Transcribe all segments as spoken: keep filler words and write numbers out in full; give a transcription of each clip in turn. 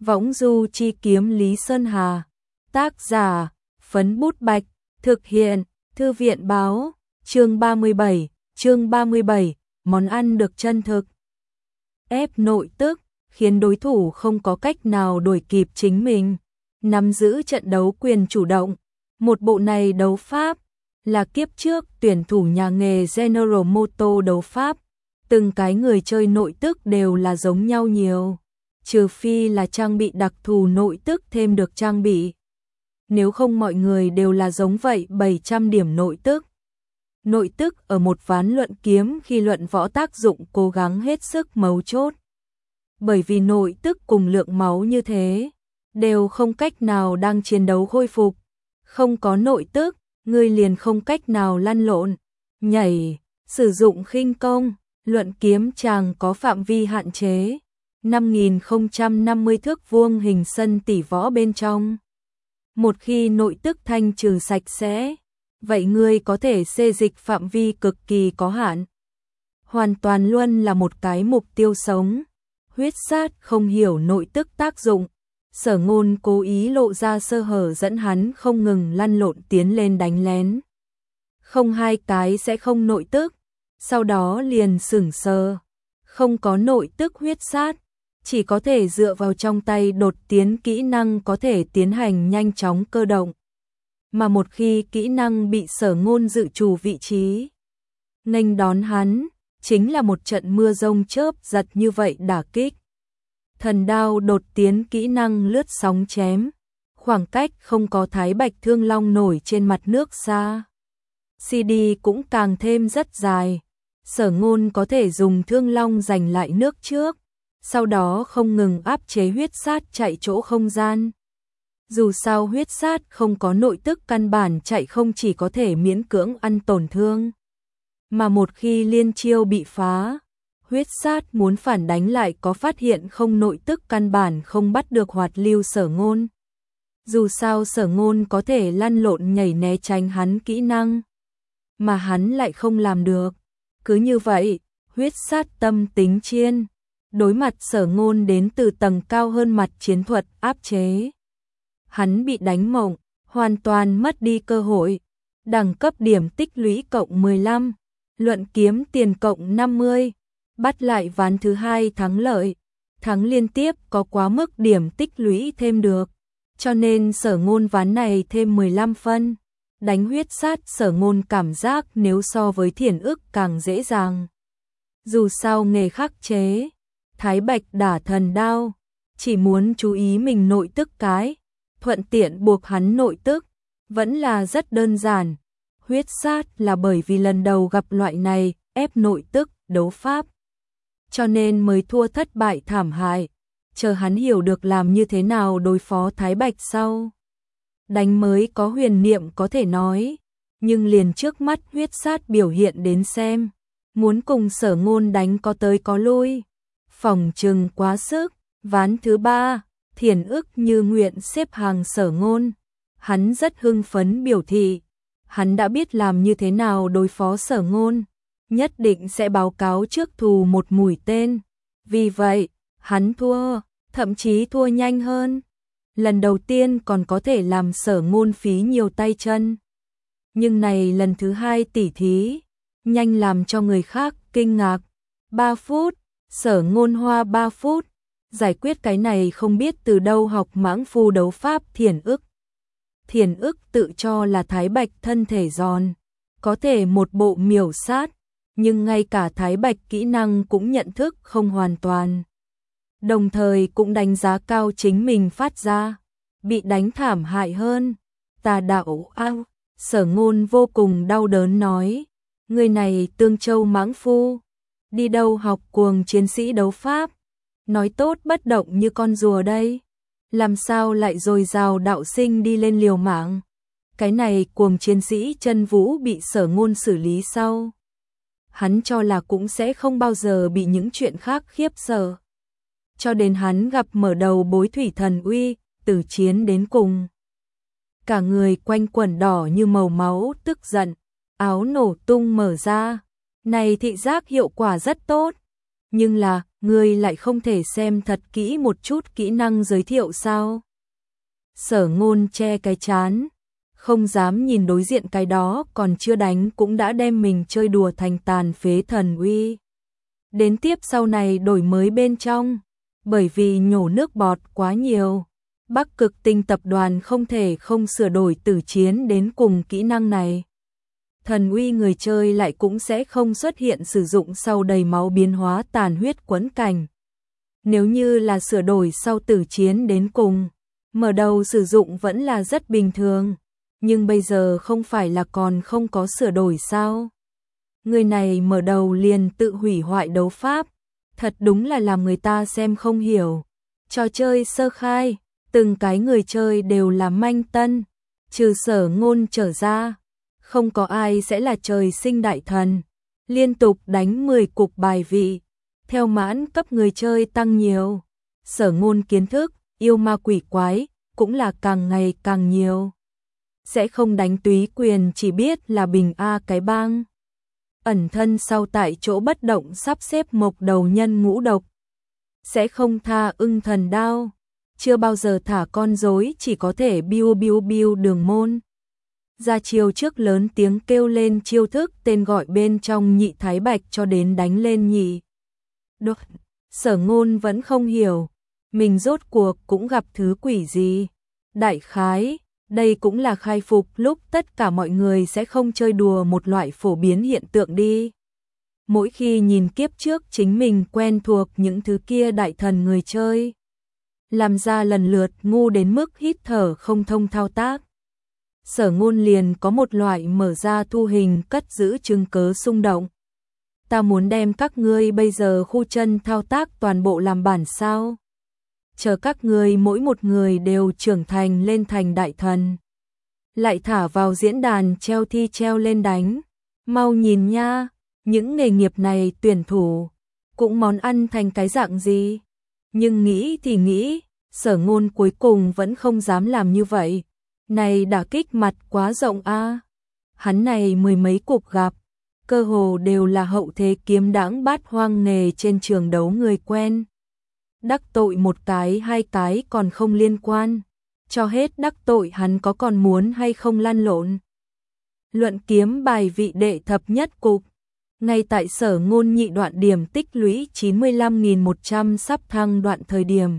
Võng du chi kiếm Lý Sơn Hà. Tác giả, Phấn Bút Bạch. Thực hiện, Thư viện Báo. Chương ba mươi bảy, chương ba mươi bảy, món ăn được chân thực. Ép nội tức, khiến đối thủ không có cách nào đuổi kịp chính mình. Nắm giữ trận đấu quyền chủ động. Một bộ này đấu pháp, là kiếp trước tuyển thủ nhà nghề General Motors đấu pháp. Từng cái người chơi nội tức đều là giống nhau nhiều. Trừ phi là trang bị đặc thù nội tức thêm được trang bị. Nếu không mọi người đều là giống vậy bảy trăm điểm nội tức. Nội tức ở một ván luận kiếm khi luận võ tác dụng cố gắng hết sức mấu chốt. Bởi vì nội tức cùng lượng máu như thế, đều không cách nào đang chiến đấu khôi phục. Không có nội tức, người liền không cách nào lăn lộn, nhảy, sử dụng khinh công. Luận kiếm chàng có phạm vi hạn chế, năm nghìn không trăm năm mươi thước vuông hình sân tỷ võ bên trong. Một khi nội tức thanh trừ sạch sẽ, vậy ngươi có thể xê dịch phạm vi cực kỳ có hạn. Hoàn toàn luôn là một cái mục tiêu sống. Huyết sát không hiểu nội tức tác dụng. Sở Ngôn cố ý lộ ra sơ hở dẫn hắn không ngừng lăn lộn tiến lên đánh lén. Không hai cái sẽ không nội tức. Sau đó liền sửng sờ, không có nội tức huyết sát, chỉ có thể dựa vào trong tay đột tiến kỹ năng có thể tiến hành nhanh chóng cơ động. Mà một khi kỹ năng bị Sở Ngôn dự trù vị trí, nghênh đón hắn, chính là một trận mưa rông chớp giật như vậy đả kích. Thần đao đột tiến kỹ năng lướt sóng chém, khoảng cách không có Thái Bạch Thương Long nổi trên mặt nước xa. xê đê cũng càng thêm rất dài. Sở Ngôn có thể dùng Thương Long giành lại nước trước, sau đó không ngừng áp chế huyết sát chạy chỗ không gian. Dù sao huyết sát không có nội tức căn bản chạy không chỉ có thể miễn cưỡng ăn tổn thương, mà một khi liên chiêu bị phá, huyết sát muốn phản đánh lại có phát hiện không nội tức căn bản không bắt được hoạt lưu Sở Ngôn. Dù sao Sở Ngôn có thể lăn lộn nhảy né tránh hắn kỹ năng, mà hắn lại không làm được. Cứ như vậy, huyết sát tâm tính chiên, đối mặt Sở Ngôn đến từ tầng cao hơn mặt chiến thuật áp chế. Hắn bị đánh mộng, hoàn toàn mất đi cơ hội. Đẳng cấp điểm tích lũy cộng mười lăm, luận kiếm tiền cộng năm mươi, bắt lại ván thứ hai thắng lợi. Thắng liên tiếp có quá mức điểm tích lũy thêm được, cho nên Sở Ngôn ván này thêm mười lăm phân. Đánh huyết sát Sở Ngôn cảm giác nếu so với Thiển Ức càng dễ dàng. Dù sao nghề khắc chế, Thái Bạch đả thần đao, chỉ muốn chú ý mình nội tức cái, thuận tiện buộc hắn nội tức, vẫn là rất đơn giản. Huyết sát là bởi vì lần đầu gặp loại này, ép nội tức, đấu pháp. Cho nên mới thua thất bại thảm hại, chờ hắn hiểu được làm như thế nào đối phó Thái Bạch sau. Đánh mới có huyền niệm có thể nói, nhưng liền trước mắt huyết sát biểu hiện đến xem, muốn cùng Sở Ngôn đánh có tới có lui, phòng trừng quá sức. Ván thứ ba, Thiển Ức như nguyện xếp hàng Sở Ngôn, hắn rất hưng phấn biểu thị, hắn đã biết làm như thế nào đối phó Sở Ngôn, nhất định sẽ báo cáo trước thù một mũi tên. Vì vậy, hắn thua, thậm chí thua nhanh hơn. Lần đầu tiên còn có thể làm Sở Ngôn phí nhiều tay chân. Nhưng này lần thứ hai tỉ thí, nhanh làm cho người khác kinh ngạc. ba phút, Sở Ngôn hoa ba phút, giải quyết cái này không biết từ đâu học mãng phu đấu pháp Thiển Ức. Thiển Ức tự cho là Thái Bạch thân thể giòn, có thể một bộ miểu sát, nhưng ngay cả Thái Bạch kỹ năng cũng nhận thức không hoàn toàn. Đồng thời cũng đánh giá cao chính mình phát ra, bị đánh thảm hại hơn. Tà đạo ao, Sở Ngôn vô cùng đau đớn nói, người này Tương Châu mãng phu, đi đâu học cuồng chiến sĩ đấu pháp, nói tốt bất động như con rùa đây, làm sao lại dồi dào đạo sinh đi lên liều mạng. Cái này cuồng chiến sĩ chân vũ bị Sở Ngôn xử lý sau, hắn cho là cũng sẽ không bao giờ bị những chuyện khác khiếp sợ. Cho đến hắn gặp mở đầu bối thủy thần uy, từ chiến đến cùng. Cả người quanh quẩn đỏ như màu máu tức giận, áo nổ tung mở ra. Này thị giác hiệu quả rất tốt, Nhưng là, ngươi lại không thể xem thật kỹ một chút kỹ năng giới thiệu sao? Sở Ngôn che cái trán, không dám nhìn đối diện cái đó còn chưa đánh cũng đã đem mình chơi đùa thành tàn phế thần uy. Đến tiếp sau này đổi mới bên trong, bởi vì nhổ nước bọt quá nhiều, Bắc Cực Tinh tập đoàn không thể không sửa đổi tử chiến đến cùng kỹ năng này. Thần uy người chơi lại cũng sẽ không xuất hiện sử dụng sau đầy máu biến hóa tàn huyết quấn cảnh. Nếu như là sửa đổi sau tử chiến đến cùng, mở đầu sử dụng vẫn là rất bình thường, nhưng bây giờ không phải là còn không có sửa đổi sao? Người này mở đầu liền tự hủy hoại đấu pháp, thật đúng là làm người ta xem không hiểu. Trò chơi sơ khai, từng cái người chơi đều là manh tân, trừ Sở Ngôn trở ra, không có ai sẽ là trời sinh đại thần. Liên tục đánh mười cục bài vị, theo mãn cấp người chơi tăng nhiều, Sở Ngôn kiến thức, yêu ma quỷ quái, cũng là càng ngày càng nhiều. Sẽ không đánh túy quyền chỉ biết là bình A cái bang. Ẩn thân sau tại chỗ bất động sắp xếp mộc đầu nhân ngũ độc. Sẽ không tha ưng thần đao. Chưa bao giờ thả con rối chỉ có thể biu biu biu đường môn. Ra chiêu trước lớn tiếng kêu lên chiêu thức tên gọi bên trong nhị thái bạch cho đến đánh lên nhị. Đột, Sở Ngôn vẫn không hiểu, mình rốt cuộc cũng gặp thứ quỷ gì. Đại khái, đây cũng là khai phục lúc tất cả mọi người sẽ không chơi đùa một loại phổ biến hiện tượng đi. Mỗi khi nhìn kiếp trước chính mình quen thuộc những thứ kia đại thần người chơi, làm ra lần lượt ngu đến mức hít thở không thông thao tác. Sở Ngôn liền có một loại mở ra thu hình cất giữ chứng cớ xung động. Ta muốn đem các ngươi bây giờ khu chân thao tác toàn bộ làm bản sao. Chờ các ngươi mỗi một người đều trưởng thành lên thành đại thần. Lại thả vào diễn đàn treo thi treo lên đánh. Mau nhìn nha, những nghề nghiệp này tuyển thủ, cũng món ăn thành cái dạng gì. Nhưng nghĩ thì nghĩ, Sở Ngôn cuối cùng vẫn không dám làm như vậy. Này đả kích mặt quá rộng a. Hắn này mười mấy cuộc gặp, cơ hồ đều là hậu thế kiếm đãng bát hoang nghề trên trường đấu người quen. Đắc tội một cái hai cái còn không liên quan, cho hết đắc tội hắn có còn muốn hay không lăn lộn. Luận kiếm bài vị đệ thập nhất cục, ngay tại Sở Ngôn nhị đoạn điểm tích lũy chín mươi lăm nghìn một trăm sắp thăng đoạn thời điểm.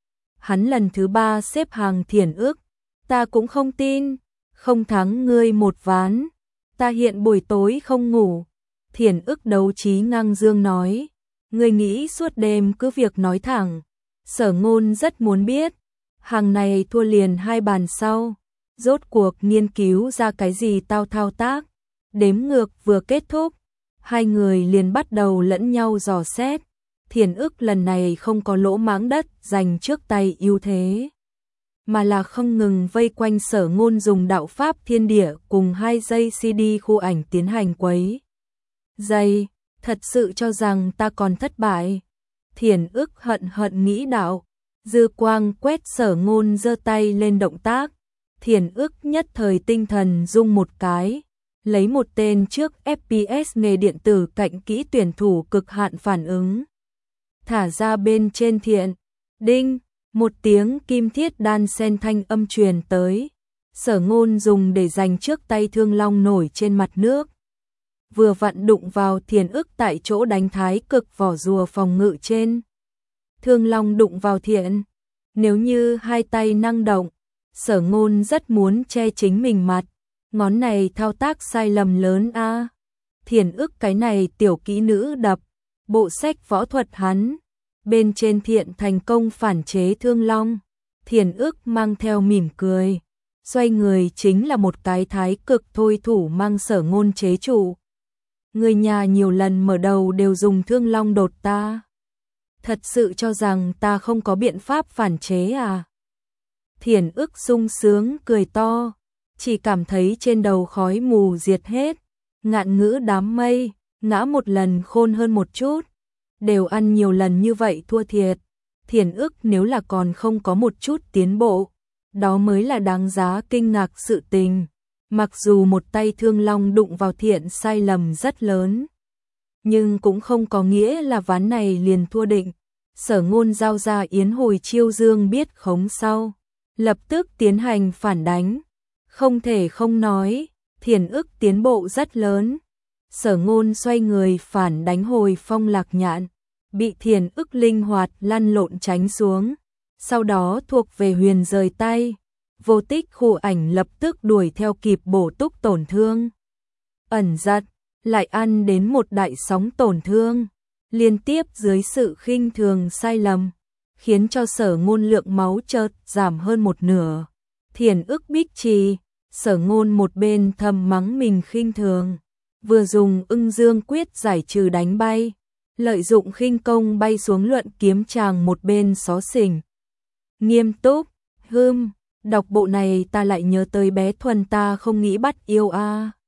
Hắn lần thứ ba xếp hàng Thiển Ước, ta cũng không tin, không thắng ngươi một ván, ta hiện buổi tối không ngủ. Thiển Ước đấu trí ngang dương nói, ngươi nghĩ suốt đêm cứ việc nói thẳng. Sở Ngôn rất muốn biết, hàng này thua liền hai bàn sau, rốt cuộc nghiên cứu ra cái gì tao thao tác. Đếm ngược vừa kết thúc, hai người liền bắt đầu lẫn nhau dò xét. Thiển Ước lần này không có lỗ mãng đất giành trước tay ưu thế, mà là không ngừng vây quanh Sở Ngôn dùng đạo pháp thiên địa cùng hai giây xê đê khu ảnh tiến hành quấy dây. Thật sự cho rằng ta còn thất bại. Thiển Ước hận hận nghĩ đạo, dư quang quét Sở Ngôn giơ tay lên động tác. Thiển Ước nhất thời tinh thần rung một cái, lấy một tên trước ép pê ét nghề điện tử cạnh kỹ tuyển thủ cực hạn phản ứng. Thả ra bên trên thiện, đinh, một tiếng kim thiết đan sen thanh âm truyền tới. Sở Ngôn dùng để giành trước tay Thương Long nổi trên mặt nước. Vừa vặn đụng vào Thiển Ước tại chỗ đánh thái cực vỏ rùa phòng ngự trên. Thương Long đụng vào thiện. Nếu như hai tay năng động, Sở Ngôn rất muốn che chính mình mặt. Ngón này thao tác sai lầm lớn a. À. Thiển Ước cái này tiểu kỹ nữ đập, bộ sách võ thuật hắn. Bên trên thiện thành công phản chế Thương Long. Thiển Ước mang theo mỉm cười. Xoay người chính là một cái thái cực thôi thủ mang Sở Ngôn chế trụ. Người nhà nhiều lần mở đầu đều dùng Thương Long đột ta. Thật sự cho rằng ta không có biện pháp phản chế à? Thiển Ước sung sướng cười to, chỉ cảm thấy trên đầu khói mù diệt hết, ngạn ngữ đám mây, ngã một lần khôn hơn một chút, đều ăn nhiều lần như vậy thua thiệt. Thiển Ước nếu là còn không có một chút tiến bộ, đó mới là đáng giá kinh ngạc sự tình. Mặc dù một tay Thương Long đụng vào thiện sai lầm rất lớn, nhưng cũng không có nghĩa là ván này liền thua định. Sở Ngôn giao ra yến hồi chiêu dương biết khống sau, lập tức tiến hành phản đánh. Không thể không nói, Thiền Ức tiến bộ rất lớn. Sở Ngôn xoay người phản đánh hồi Phong Lạc Nhạn, bị Thiền Ức linh hoạt lăn lộn tránh xuống, sau đó thuộc về huyền rời tay. Vô Tích Khu Ảnh lập tức đuổi theo kịp bổ túc tổn thương. Ẩn Giật lại ăn đến một đại sóng tổn thương, liên tiếp dưới sự khinh thường sai lầm, khiến cho Sở Ngôn lượng máu chợt giảm hơn một nửa. Thiền Ức Bích Trì, Sở Ngôn một bên thầm mắng mình khinh thường, vừa dùng Ưng Dương Quyết giải trừ đánh bay, lợi dụng khinh công bay xuống luận kiếm tràng một bên xó xỉnh. Nghiêm túc, hưm, đọc bộ này ta lại nhớ tới bé Thuần ta không nghĩ bắt yêu a.